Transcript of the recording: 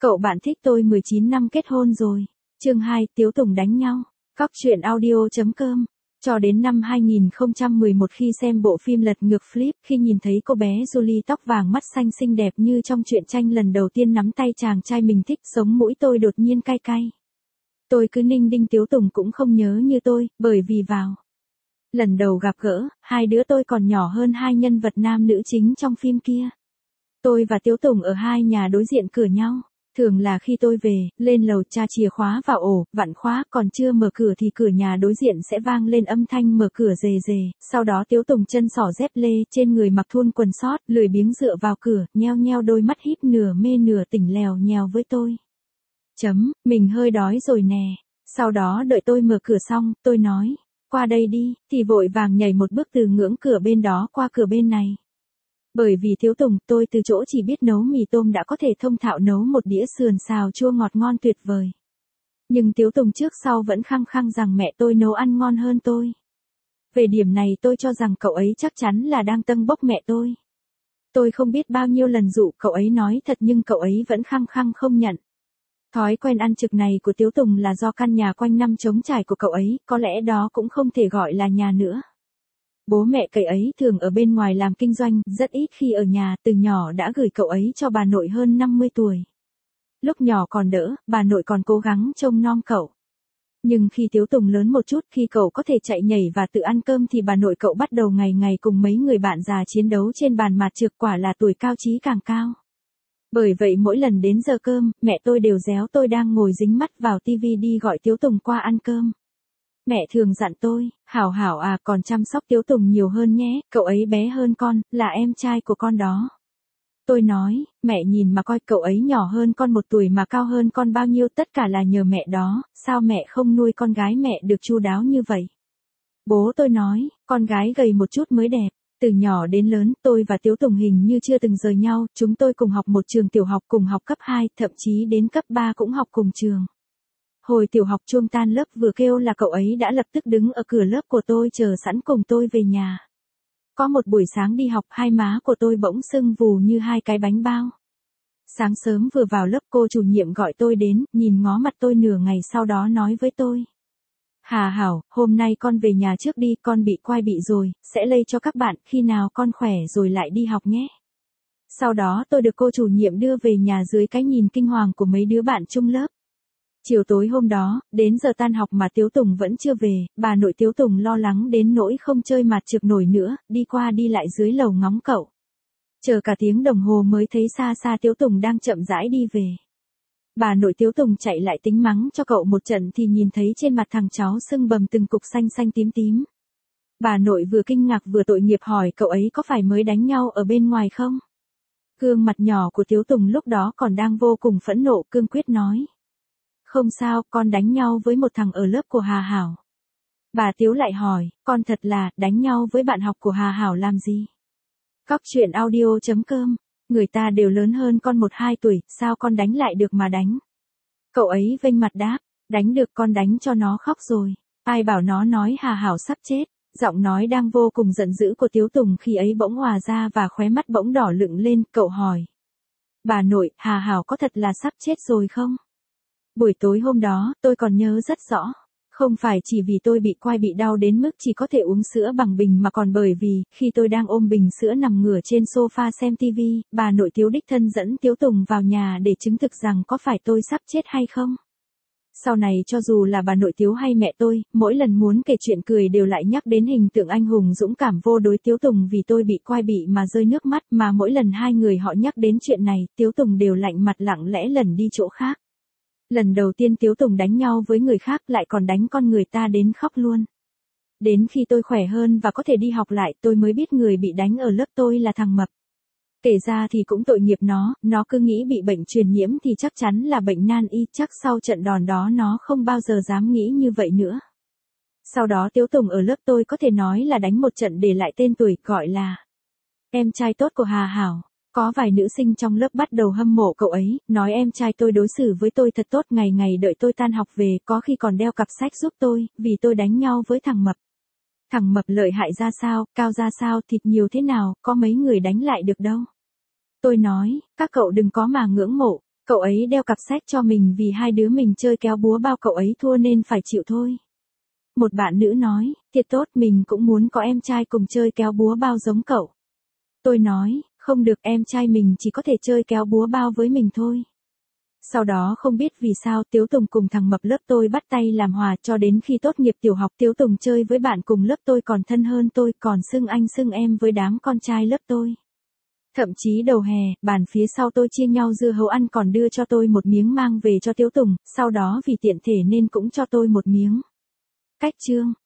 Cậu bạn thích tôi 19 năm kết hôn rồi. Chương 2, Tiếu Tùng đánh nhau. Cóc truyện audio.com. Cho đến năm 2011 khi xem bộ phim Lật ngược Flip, khi nhìn thấy cô bé Julie tóc vàng mắt xanh xinh đẹp như trong truyện tranh lần đầu tiên nắm tay chàng trai mình thích, sống mũi tôi đột nhiên cay cay. Tôi cứ ninh đinh Tiếu Tùng cũng không nhớ như tôi, bởi vì vào lần đầu gặp gỡ, hai đứa tôi còn nhỏ hơn hai nhân vật nam nữ chính trong phim kia. Tôi và Tiếu Tùng ở hai nhà đối diện cửa nhau. Thường là khi tôi về, lên lầu tra chìa khóa vào ổ, vặn khóa, còn chưa mở cửa thì cửa nhà đối diện sẽ vang lên âm thanh mở cửa rề rề, sau đó Tiếu Tùng chân xỏ dép lê, trên người mặc thun quần sót, lười biếng dựa vào cửa, nheo nheo đôi mắt híp nửa mê nửa tỉnh lèo nhèo với tôi. Mình hơi đói rồi nè. Sau đó đợi tôi mở cửa xong, tôi nói, qua đây đi, thì vội vàng nhảy một bước từ ngưỡng cửa bên đó qua cửa bên này. Bởi vì Tiếu Tùng, tôi từ chỗ chỉ biết nấu mì tôm đã có thể thông thạo nấu một đĩa sườn xào chua ngọt ngon tuyệt vời. Nhưng Tiếu Tùng trước sau vẫn khăng khăng rằng mẹ tôi nấu ăn ngon hơn tôi. Về điểm này tôi cho rằng cậu ấy chắc chắn là đang tâng bốc mẹ tôi. Tôi không biết bao nhiêu lần dụ cậu ấy nói thật nhưng cậu ấy vẫn khăng khăng không nhận. Thói quen ăn trực này của Tiếu Tùng là do căn nhà quanh năm trống trải của cậu ấy, có lẽ đó cũng không thể gọi là nhà nữa. Bố mẹ cậu ấy thường ở bên ngoài làm kinh doanh, rất ít khi ở nhà, từ nhỏ đã gửi cậu ấy cho bà nội hơn 50 tuổi. Lúc nhỏ còn đỡ, bà nội còn cố gắng trông nom cậu. Nhưng khi Tiếu Tùng lớn một chút, khi cậu có thể chạy nhảy và tự ăn cơm thì bà nội cậu bắt đầu ngày ngày cùng mấy người bạn già chiến đấu trên bàn mạt trược, quả là tuổi cao trí càng cao. Bởi vậy mỗi lần đến giờ cơm, mẹ tôi đều réo tôi đang ngồi dính mắt vào tivi đi gọi Tiếu Tùng qua ăn cơm. Mẹ thường dặn tôi, Hảo Hảo à, còn chăm sóc Tiếu Tùng nhiều hơn nhé, cậu ấy bé hơn con, là em trai của con đó. Tôi nói, mẹ nhìn mà coi, cậu ấy nhỏ hơn con 1 tuổi mà cao hơn con bao nhiêu, tất cả là nhờ mẹ đó, sao mẹ không nuôi con gái mẹ được chu đáo như vậy? Bố tôi nói, con gái gầy một chút mới đẹp. Từ nhỏ đến lớn, tôi và Tiếu Tùng hình như chưa từng rời nhau, chúng tôi cùng học một trường tiểu học, cùng học cấp 2, thậm chí đến cấp 3 cũng học cùng trường. Hồi tiểu học chuông tan lớp vừa kêu là cậu ấy đã lập tức đứng ở cửa lớp của tôi chờ sẵn cùng tôi về nhà. Có một buổi sáng đi học, hai má của tôi bỗng sưng vù như hai cái bánh bao. Sáng sớm vừa vào lớp, cô chủ nhiệm gọi tôi đến, nhìn ngó mặt tôi nửa ngày sau đó nói với tôi. Hà Hảo, hôm nay con về nhà trước đi, con bị quai bị rồi, sẽ lây cho các bạn, khi nào con khỏe rồi lại đi học nhé. Sau đó tôi được cô chủ nhiệm đưa về nhà dưới cái nhìn kinh hoàng của mấy đứa bạn chung lớp. Chiều tối hôm đó, đến giờ tan học mà Tiếu Tùng vẫn chưa về, bà nội Tiếu Tùng lo lắng đến nỗi không chơi mạt trược nổi nữa, đi qua đi lại dưới lầu ngóng cậu. Chờ cả tiếng đồng hồ mới thấy xa xa Tiếu Tùng đang chậm rãi đi về. Bà nội Tiếu Tùng chạy lại tính mắng cho cậu một trận thì nhìn thấy trên mặt thằng cháu sưng bầm từng cục xanh xanh tím tím. Bà nội vừa kinh ngạc vừa tội nghiệp hỏi cậu ấy có phải mới đánh nhau ở bên ngoài không? Gương mặt nhỏ của Tiếu Tùng lúc đó còn đang vô cùng phẫn nộ, cương quyết nói. Không sao, con đánh nhau với một thằng ở lớp của Hà Hảo. Bà Tiếu lại hỏi, con thật là, đánh nhau với bạn học của Hà Hảo làm gì? Cóc truyện audio.com, người ta đều lớn hơn con 1-2 tuổi, sao con đánh lại được mà đánh? Cậu ấy vênh mặt đáp, đánh được, con đánh cho nó khóc rồi. Ai bảo nó nói Hà Hảo sắp chết? Giọng nói đang vô cùng giận dữ của Tiếu Tùng khi ấy bỗng hòa ra và khóe mắt bỗng đỏ lựng lên, cậu hỏi. Bà nội, Hà Hảo có thật là sắp chết rồi không? Buổi tối hôm đó, tôi còn nhớ rất rõ. Không phải chỉ vì tôi bị quai bị đau đến mức chỉ có thể uống sữa bằng bình mà còn bởi vì, khi tôi đang ôm bình sữa nằm ngửa trên sofa xem TV, bà nội Tiếu đích thân dẫn Tiếu Tùng vào nhà để chứng thực rằng có phải tôi sắp chết hay không. Sau này cho dù là bà nội Tiếu hay mẹ tôi, mỗi lần muốn kể chuyện cười đều lại nhắc đến hình tượng anh hùng dũng cảm vô đối Tiếu Tùng vì tôi bị quai bị mà rơi nước mắt, mà mỗi lần hai người họ nhắc đến chuyện này, Tiếu Tùng đều lạnh mặt lặng lẽ lẩn đi chỗ khác. Lần đầu tiên Tiếu Tùng đánh nhau với người khác lại còn đánh con người ta đến khóc luôn. Đến khi tôi khỏe hơn và có thể đi học lại tôi mới biết người bị đánh ở lớp tôi là thằng Mập. Kể ra thì cũng tội nghiệp nó cứ nghĩ bị bệnh truyền nhiễm thì chắc chắn là bệnh nan y, chắc sau trận đòn đó nó không bao giờ dám nghĩ như vậy nữa. Sau đó Tiếu Tùng ở lớp tôi có thể nói là đánh một trận để lại tên tuổi, gọi là em trai tốt của Hà Hảo. Có vài nữ sinh trong lớp bắt đầu hâm mộ cậu ấy, nói em trai tôi đối xử với tôi thật tốt, ngày ngày đợi tôi tan học về, có khi còn đeo cặp sách giúp tôi, vì tôi đánh nhau với thằng Mập. Thằng Mập lợi hại ra sao, cao ra sao, thịt nhiều thế nào, có mấy người đánh lại được đâu. Tôi nói, các cậu đừng có mà ngưỡng mộ, Cậu ấy đeo cặp sách cho mình vì hai đứa mình chơi kéo búa bao cậu ấy thua nên phải chịu thôi. Một bạn nữ nói, thiệt tốt mình cũng muốn có em trai cùng chơi kéo búa bao giống cậu. Tôi nói, không được em trai mình chỉ có thể chơi kéo búa bao với mình thôi. Sau đó không biết vì sao Tiếu Tùng cùng thằng mập lớp tôi bắt tay làm hòa cho đến khi tốt nghiệp tiểu học Tiếu Tùng chơi với bạn cùng lớp tôi còn thân hơn tôi còn xưng anh xưng em với đám con trai lớp tôi. Thậm chí đầu hè, bàn phía sau tôi chia nhau dưa hấu ăn còn đưa cho tôi một miếng mang về cho Tiếu Tùng, sau đó vì tiện thể nên cũng cho tôi một miếng. Cách chương